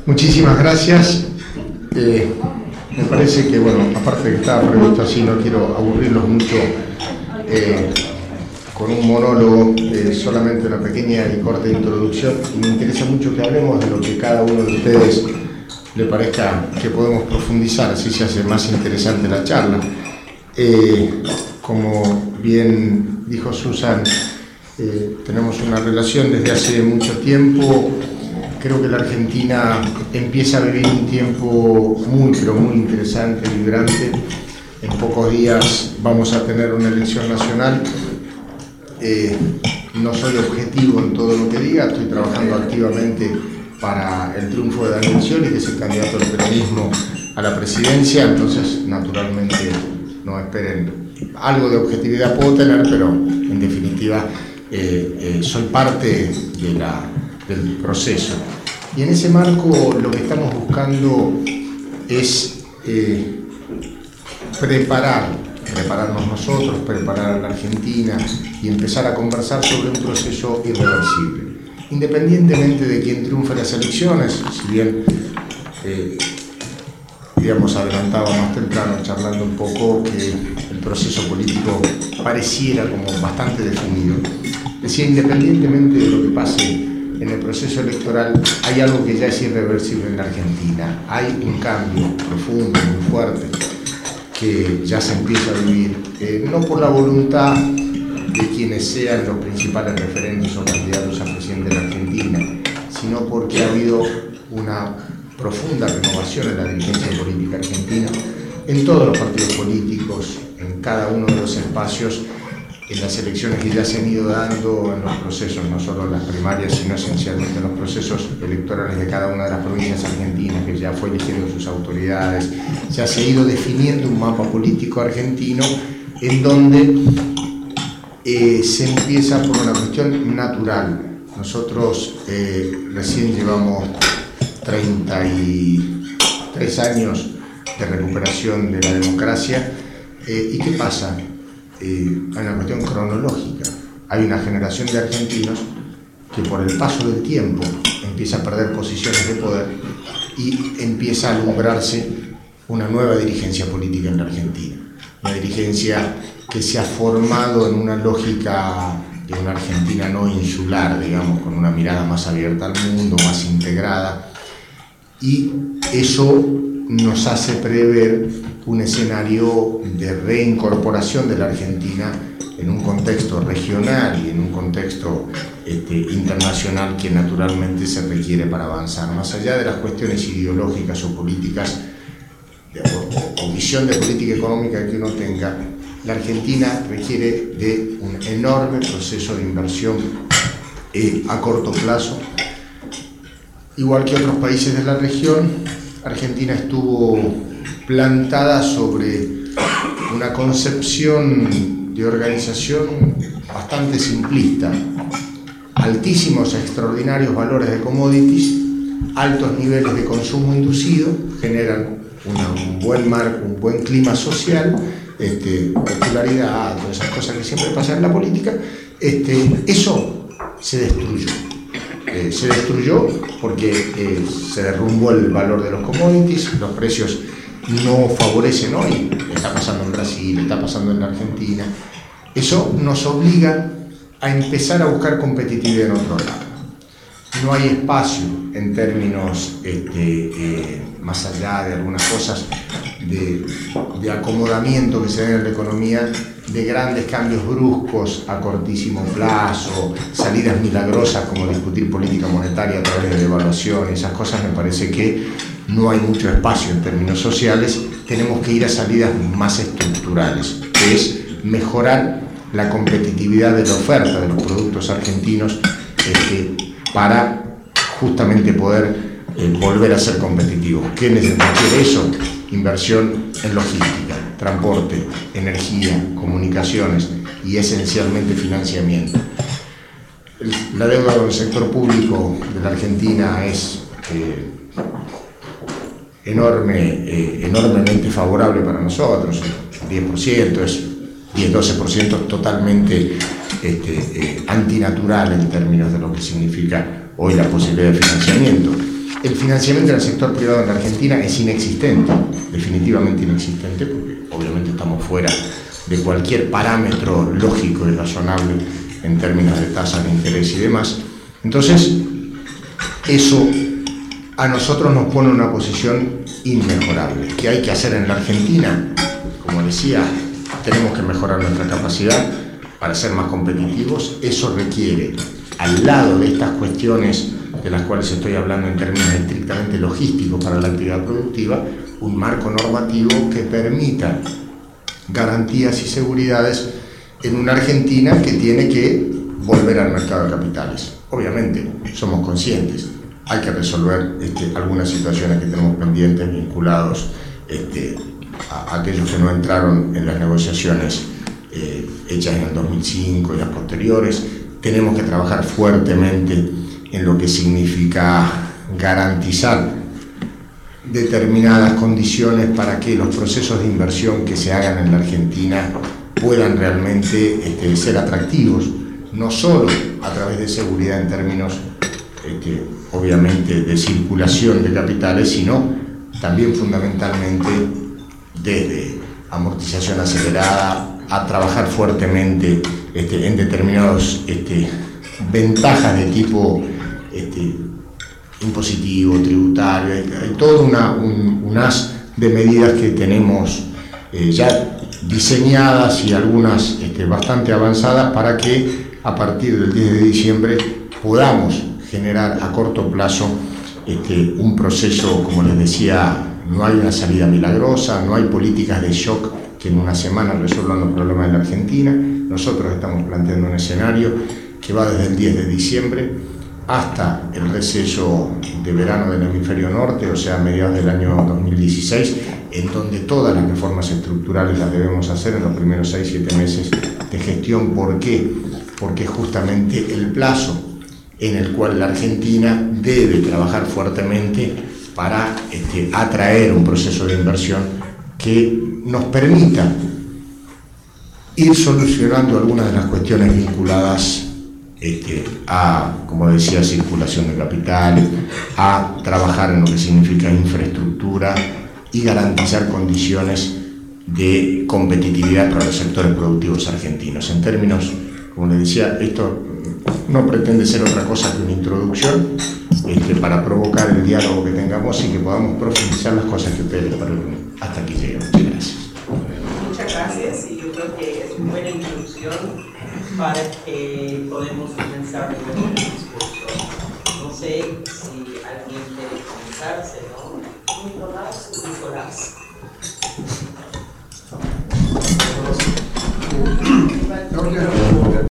Muchísimas gracias. Me parece que, bueno, aparte de que estaba previsto así, no quiero aburrirlos mucho con un monólogo, solamente una pequeña y corta introducción. Y me interesa mucho que hablemos de lo que cada uno de ustedes le parezca que podemos profundizar, así se hace más interesante la charla. Como bien dijo Susan, tenemos una relación desde hace mucho tiempo. Creo que la Argentina empieza a vivir un tiempo muy, pero muy interesante, vibrante. En pocos días vamos a tener una elección nacional. No soy objetivo en todo lo que diga, estoy trabajando activamente para el triunfo de Daniel Scioli, que es el candidato del peronismo a la presidencia, entonces naturalmente no esperen. Algo de objetividad puedo tener, pero en definitiva soy parte del proceso. Y en ese marco lo que estamos buscando es prepararnos nosotros, preparar a la Argentina y empezar a conversar sobre un proceso irreversible. Independientemente de quién triunfe las elecciones, si bien adelantaba más temprano charlando un poco que el proceso político pareciera como bastante definido. Decía, independientemente de lo que pase en el proceso electoral, hay algo que ya es irreversible en la Argentina. Hay un cambio profundo, muy fuerte, que ya se empieza a vivir, no por la voluntad de quienes sean los principales referentes o candidatos a presidente de la Argentina, sino porque ha habido una profunda renovación en la dirigencia política argentina, en todos los partidos políticos, en cada uno de los espacios, en las elecciones que ya se han ido dando en los procesos, no solo en las primarias, sino esencialmente en los procesos electorales de cada una de las provincias argentinas, que ya fue eligiendo sus autoridades. Ya se ha ido definiendo un mapa político argentino en donde se empieza por una cuestión natural. Nosotros recién llevamos 33 años de recuperación de la democracia. ¿Y qué pasa? Hay una cuestión cronológica. Hay una generación de argentinos que por el paso del tiempo empieza a perder posiciones de poder y empieza a alumbrarse una nueva dirigencia política en la Argentina. Una dirigencia que se ha formado en una lógica de una Argentina no insular, digamos, con una mirada más abierta al mundo, más integrada. Y eso nos hace prever un escenario de reincorporación de la Argentina en un contexto regional y en un contexto internacional que naturalmente se requiere para avanzar. Más allá de las cuestiones ideológicas o políticas o visión de política económica que uno tenga, la Argentina requiere de un enorme proceso de inversión a corto plazo. Igual que otros países de la región, Argentina estuvo plantada sobre una concepción de organización bastante simplista. Altísimos, extraordinarios valores de commodities, altos niveles de consumo inducido, generan un buen marco, un buen clima social, popularidad, todas esas cosas que siempre pasan en la política. Eso se destruyó. Se destruyó porque se derrumbó el valor de los commodities, los precios no favorecen hoy, está pasando en Brasil, está pasando en la Argentina. Eso nos obliga a empezar a buscar competitividad en otro lado. No hay espacio en términos, más allá de algunas cosas de acomodamiento que se den en la economía, de grandes cambios bruscos a cortísimo plazo, salidas milagrosas como discutir política monetaria a través de devaluación. Esas cosas me parece que no hay mucho espacio en términos sociales. Tenemos que ir a salidas más estructurales, que es mejorar la competitividad de la oferta de los productos argentinos para justamente poder volver a ser competitivos. ¿Qué requiere eso? Inversión en logística, transporte, energía, comunicaciones y esencialmente financiamiento. La deuda del sector público de la Argentina es enormemente favorable para nosotros. El 10% es 10-12% totalmente antinatural en términos de lo que significa hoy la posibilidad de financiamiento. el financiamiento del sector privado en la Argentina es inexistente, definitivamente inexistente, porque obviamente estamos fuera de cualquier parámetro lógico y razonable en términos de tasas de interés y demás. Entonces, eso a nosotros nos pone en una posición inmejorable. ¿Qué hay que hacer en la Argentina? Como decía, tenemos que mejorar nuestra capacidad para ser más competitivos. Eso requiere, al lado de estas cuestiones de las cuales estoy hablando en términos estrictamente logísticos para la actividad productiva, un marco normativo que permita garantías y seguridades en una Argentina que tiene que volver al mercado de capitales. Obviamente, somos conscientes, hay que resolver algunas situaciones que tenemos pendientes vinculados a aquellos que no entraron en las negociaciones hechas en el 2005 y las posteriores. Tenemos que trabajar fuertemente en lo que significa garantizar determinadas condiciones para que los procesos de inversión que se hagan en la Argentina puedan realmente ser atractivos, no solo a través de seguridad en términos obviamente de circulación de capitales, sino también fundamentalmente desde amortización acelerada a trabajar fuertemente en determinados ventajas de tipo impositivo, tributario. Hay todo un haz de medidas que tenemos ya diseñadas y algunas bastante avanzadas para que a partir del 10 de diciembre podamos generar a corto plazo un proceso, como les decía, no hay una salida milagrosa, no hay políticas de shock que en una semana resuelvan los problemas de la Argentina. Nosotros estamos planteando un escenario que va desde el 10 de diciembre hasta el receso de verano del hemisferio norte, o sea, a mediados del año 2016, en donde todas las reformas estructurales las debemos hacer en los primeros 6-7 meses de gestión. ¿Por qué? Porque justamente el plazo en el cual la Argentina debe trabajar fuertemente para atraer un proceso de inversión que nos permita ir solucionando algunas de las cuestiones vinculadas a, como decía, circulación de capital, a trabajar en lo que significa infraestructura y garantizar condiciones de competitividad para los sectores productivos argentinos. En términos, como les decía, esto no pretende ser otra cosa que una introducción para provocar el diálogo que tengamos y que podamos profundizar las cosas que ustedes les pregunten. Hasta aquí llegué. Muchas gracias. Muchas gracias, y yo creo que es una buena introducción para que podamos comenzar nuestro discurso. No sé si alguien quiere comenzarse, ¿no? Nicolás.